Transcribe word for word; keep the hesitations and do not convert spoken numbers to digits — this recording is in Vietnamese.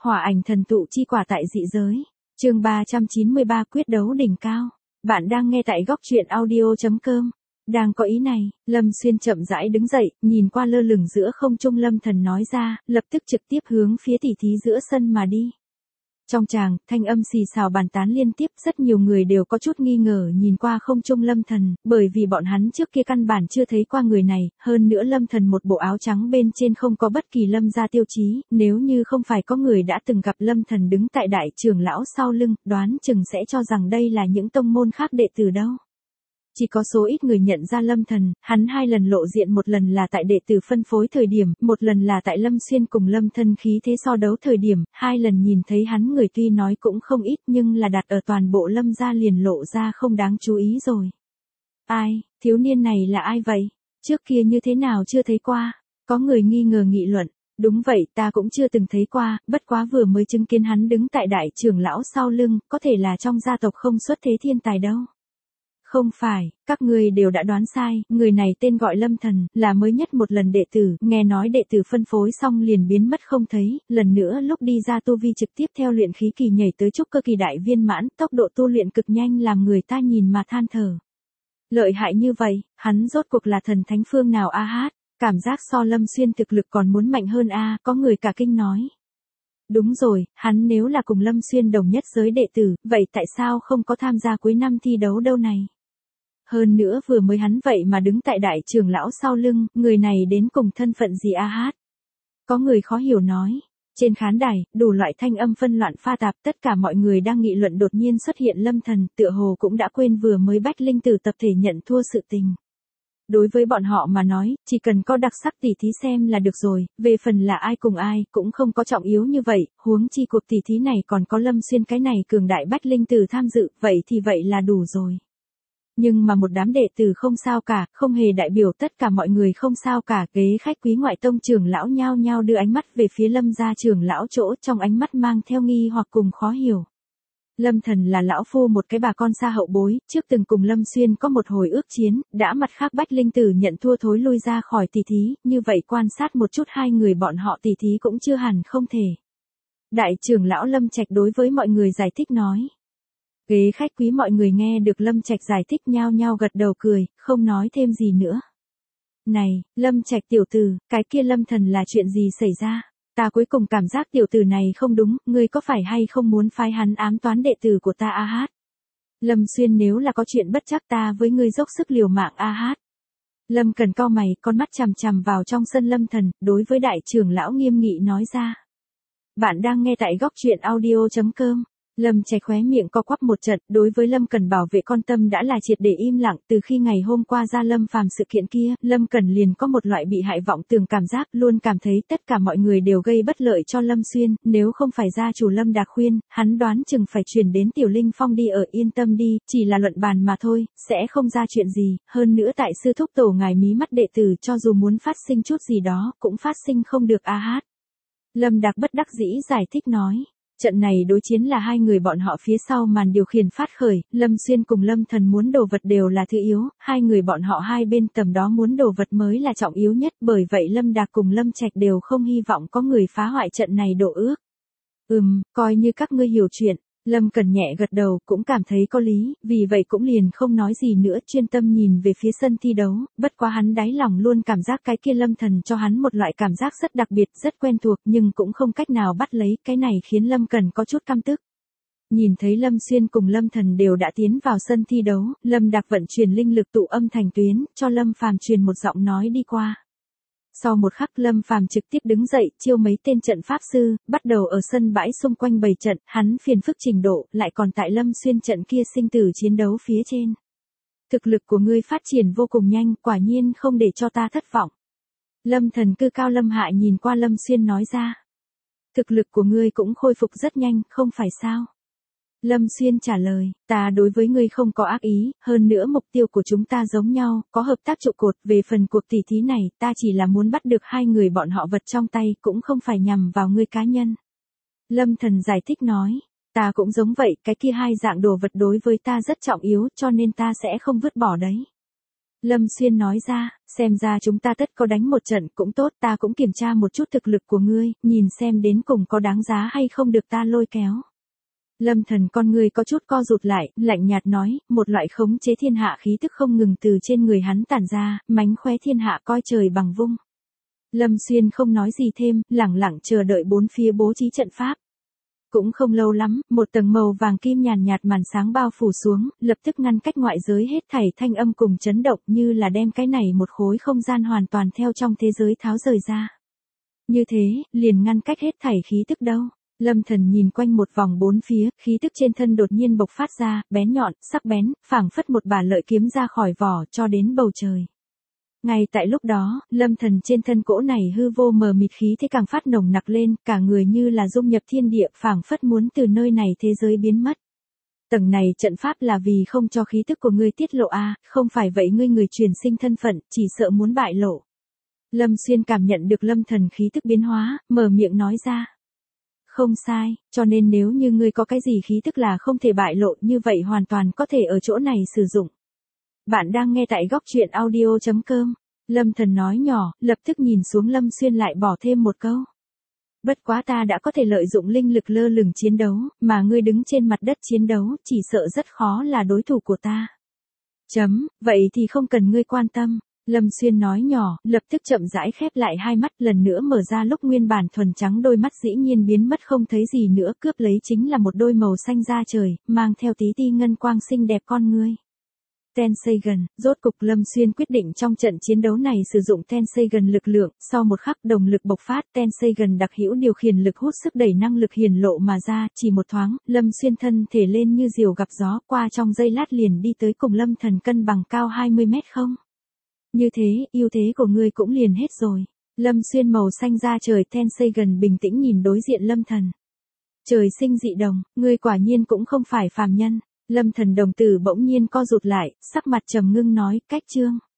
Hỏa ảnh thần tụ chi quả tại dị giới. Chương ba trăm chín mươi ba quyết đấu đỉnh cao. Bạn đang nghe tại góc truyện audio chấm com. Đang có ý này, Lâm Xuyên chậm rãi đứng dậy, nhìn qua lơ lửng giữa không trung Lâm Thần nói ra, lập tức trực tiếp hướng phía tỷ thí giữa sân mà đi. Trong tràng, thanh âm xì xào bàn tán liên tiếp, rất nhiều người đều có chút nghi ngờ nhìn qua không trung Lâm Thần, bởi vì bọn hắn trước kia căn bản chưa thấy qua người này, hơn nữa Lâm Thần một bộ áo trắng bên trên không có bất kỳ Lâm gia tiêu chí, nếu như không phải có người đã từng gặp Lâm Thần đứng tại đại trưởng lão sau lưng, đoán chừng sẽ cho rằng đây là những tông môn khác đệ tử đâu. Chỉ có số ít người nhận ra Lâm Thần, hắn hai lần lộ diện, một lần là tại đệ tử phân phối thời điểm, một lần là tại Lâm Xuyên cùng Lâm Thân khí thế so đấu thời điểm, hai lần nhìn thấy hắn người tuy nói cũng không ít nhưng là đặt ở toàn bộ Lâm gia liền lộ ra không đáng chú ý rồi. Ai, thiếu niên này là ai vậy? Trước kia như thế nào chưa thấy qua? Có người nghi ngờ nghị luận. Đúng vậy, ta cũng chưa từng thấy qua, bất quá vừa mới chứng kiến hắn đứng tại đại trưởng lão sau lưng, có thể là trong gia tộc không xuất thế thiên tài đâu. Không phải, các ngươi đều đã đoán sai, người này tên gọi Lâm Thần, là mới nhất một lần đệ tử, nghe nói đệ tử phân phối xong liền biến mất không thấy, lần nữa lúc đi ra tu vi trực tiếp theo luyện khí kỳ nhảy tới trúc cơ kỳ đại viên mãn, tốc độ tu luyện cực nhanh làm người ta nhìn mà than thở. Lợi hại như vậy, hắn rốt cuộc là thần thánh phương nào a hát, cảm giác so Lâm Xuyên thực lực còn muốn mạnh hơn a, có người cả kinh nói. Đúng rồi, hắn nếu là cùng Lâm Xuyên đồng nhất giới đệ tử, vậy tại sao không có tham gia cuối năm thi đấu đâu này? Hơn nữa vừa mới hắn vậy mà đứng tại đại trưởng lão sau lưng, người này đến cùng thân phận gì a hát? Có người khó hiểu nói. Trên khán đài, đủ loại thanh âm phân loạn pha tạp, tất cả mọi người đang nghị luận đột nhiên xuất hiện Lâm Thần, tựa hồ cũng đã quên vừa mới Bách Linh Tử tập thể nhận thua sự tình. Đối với bọn họ mà nói, chỉ cần có đặc sắc tỉ thí xem là được rồi, về phần là ai cùng ai, cũng không có trọng yếu như vậy, huống chi cuộc tỉ thí này còn có Lâm Xuyên cái này cường đại Bách Linh Tử tham dự, vậy thì vậy là đủ rồi. Nhưng mà một đám đệ tử không sao cả, không hề đại biểu tất cả mọi người không sao cả, ghế khách quý ngoại tông trưởng lão nhao nhao đưa ánh mắt về phía Lâm gia trưởng lão chỗ, trong ánh mắt mang theo nghi hoặc cùng khó hiểu. Lâm Thần là lão phu một cái bà con xa hậu bối, trước từng cùng Lâm Xuyên có một hồi ước chiến, đã mặt khác Bách Linh Tử nhận thua thối lui ra khỏi tỷ thí, như vậy quan sát một chút hai người bọn họ tỷ thí cũng chưa hẳn không thể. Đại trưởng lão Lâm Trạch đối với mọi người giải thích nói. Ghế khách quý mọi người nghe được Lâm Trạch giải thích nhao nhao gật đầu cười, không nói thêm gì nữa. Này, Lâm Trạch tiểu tử, cái kia Lâm Thần là chuyện gì xảy ra? Ta cuối cùng cảm giác tiểu tử này không đúng, ngươi có phải hay không muốn phái hắn ám toán đệ tử của ta a hát? Lâm Xuyên nếu là có chuyện bất chắc ta với ngươi dốc sức liều mạng a hát. Lâm Cần cau mày, con mắt chằm chằm vào trong sân Lâm Thần, đối với đại trưởng lão nghiêm nghị nói ra. Bạn đang nghe tại góc truyện audio chấm com. Lâm Trạch khóe miệng co quắp một trận, đối với Lâm Cần bảo vệ con tâm đã là triệt để im lặng, từ khi ngày hôm qua ra Lâm Phàm sự kiện kia, Lâm Cần liền có một loại bị hại vọng tưởng cảm giác, luôn cảm thấy tất cả mọi người đều gây bất lợi cho Lâm Xuyên, nếu không phải gia chủ Lâm Đạc khuyên, hắn đoán chừng phải chuyển đến Tiểu Linh Phong đi ở, yên tâm đi, chỉ là luận bàn mà thôi, sẽ không ra chuyện gì, hơn nữa tại sư thúc tổ ngài mí mắt đệ tử cho dù muốn phát sinh chút gì đó, cũng phát sinh không được a hát. Lâm Đạc bất đắc dĩ giải thích nói. Trận này đối chiến là hai người bọn họ phía sau màn điều khiển phát khởi, Lâm Xuyên cùng Lâm Thần muốn đồ vật đều là thứ yếu, hai người bọn họ hai bên tầm đó muốn đồ vật mới là trọng yếu nhất, bởi vậy Lâm Đạc cùng Lâm Trạch đều không hy vọng có người phá hoại trận này độ ước. Ừm, coi như các ngươi hiểu chuyện. Lâm Cần nhẹ gật đầu, cũng cảm thấy có lý, vì vậy cũng liền không nói gì nữa, chuyên tâm nhìn về phía sân thi đấu, bất quá hắn đáy lòng luôn cảm giác cái kia Lâm Thần cho hắn một loại cảm giác rất đặc biệt, rất quen thuộc, nhưng cũng không cách nào bắt lấy, cái này khiến Lâm Cần có chút căm tức. Nhìn thấy Lâm Xuyên cùng Lâm Thần đều đã tiến vào sân thi đấu, Lâm Đạc vận chuyển linh lực tụ âm thành tuyến, cho Lâm Phàm truyền một giọng nói đi qua. Sau một khắc Lâm Phàm trực tiếp đứng dậy, chiêu mấy tên trận pháp sư, bắt đầu ở sân bãi xung quanh bày trận, hắn phiền phức trình độ, lại còn tại Lâm Xuyên trận kia sinh tử chiến đấu phía trên. Thực lực của ngươi phát triển vô cùng nhanh, quả nhiên không để cho ta thất vọng. Lâm Thần cư cao lâm hạ nhìn qua Lâm Xuyên nói ra. Thực lực của ngươi cũng khôi phục rất nhanh, không phải sao? Lâm Xuyên trả lời, ta đối với ngươi không có ác ý, hơn nữa mục tiêu của chúng ta giống nhau, có hợp tác trụ cột, về phần cuộc tỉ thí này, ta chỉ là muốn bắt được hai người bọn họ vật trong tay, cũng không phải nhằm vào ngươi cá nhân. Lâm Thần giải thích nói, ta cũng giống vậy, cái kia hai dạng đồ vật đối với ta rất trọng yếu, cho nên ta sẽ không vứt bỏ đấy. Lâm Xuyên nói ra, xem ra chúng ta tất có đánh một trận cũng tốt, ta cũng kiểm tra một chút thực lực của ngươi, nhìn xem đến cùng có đáng giá hay không được ta lôi kéo. Lâm Thần con người có chút co rụt lại, lạnh nhạt nói, một loại khống chế thiên hạ khí tức không ngừng từ trên người hắn tản ra, mánh khóe thiên hạ coi trời bằng vung. Lâm Xuyên không nói gì thêm, lẳng lặng chờ đợi bốn phía bố trí trận pháp. Cũng không lâu lắm, một tầng màu vàng kim nhàn nhạt màn sáng bao phủ xuống, lập tức ngăn cách ngoại giới hết thảy thanh âm cùng chấn động, như là đem cái này một khối không gian hoàn toàn theo trong thế giới tháo rời ra. Như thế, liền ngăn cách hết thảy khí tức đâu. Lâm Thần nhìn quanh một vòng bốn phía, khí tức trên thân đột nhiên bộc phát ra, bén nhọn, sắc bén, phảng phất một bả lợi kiếm ra khỏi vỏ cho đến bầu trời. Ngay tại lúc đó, Lâm Thần trên thân cỗ này hư vô mờ mịt khí thế càng phát nồng nặc lên, cả người như là dung nhập thiên địa, phảng phất muốn từ nơi này thế giới biến mất. Tầng này trận pháp là vì không cho khí tức của ngươi tiết lộ a, không phải vậy ngươi người truyền sinh thân phận, chỉ sợ muốn bại lộ. Lâm Xuyên cảm nhận được Lâm Thần khí tức biến hóa, mở miệng nói ra. Không sai, cho nên nếu như ngươi có cái gì khí tức là không thể bại lộ, như vậy hoàn toàn có thể ở chỗ này sử dụng. Bạn đang nghe tại góc truyện audio chấm com. Lâm Thần nói nhỏ, lập tức nhìn xuống Lâm Xuyên lại bỏ thêm một câu. Bất quá ta đã có thể lợi dụng linh lực lơ lửng chiến đấu, mà ngươi đứng trên mặt đất chiến đấu, chỉ sợ rất khó là đối thủ của ta. Chấm, vậy thì không cần ngươi quan tâm. Lâm Xuyên nói nhỏ, lập tức chậm rãi khép lại hai mắt, lần nữa mở ra lúc nguyên bản thuần trắng đôi mắt dĩ nhiên biến mất không thấy gì nữa, cướp lấy chính là một đôi màu xanh da trời, mang theo tí ti ngân quang xinh đẹp con ngươi. Tenseigan, rốt cục Lâm Xuyên quyết định trong trận chiến đấu này sử dụng Tenseigan lực lượng, sau một khắc đồng lực bộc phát, Tenseigan đặc hữu điều khiển lực hút sức đẩy năng lực hiển lộ mà ra, chỉ một thoáng, Lâm Xuyên thân thể lên như diều gặp gió, qua trong giây lát liền đi tới cùng Lâm Thần cân bằng cao hai mươi mét không. Như thế, ưu thế của ngươi cũng liền hết rồi. Lâm Xuyên màu xanh da trời Tenseigan bình tĩnh nhìn đối diện Lâm Thần. Trời sinh dị đồng, ngươi quả nhiên cũng không phải phàm nhân. Lâm Thần đồng tử bỗng nhiên co rụt lại, sắc mặt trầm ngưng nói, cách chương.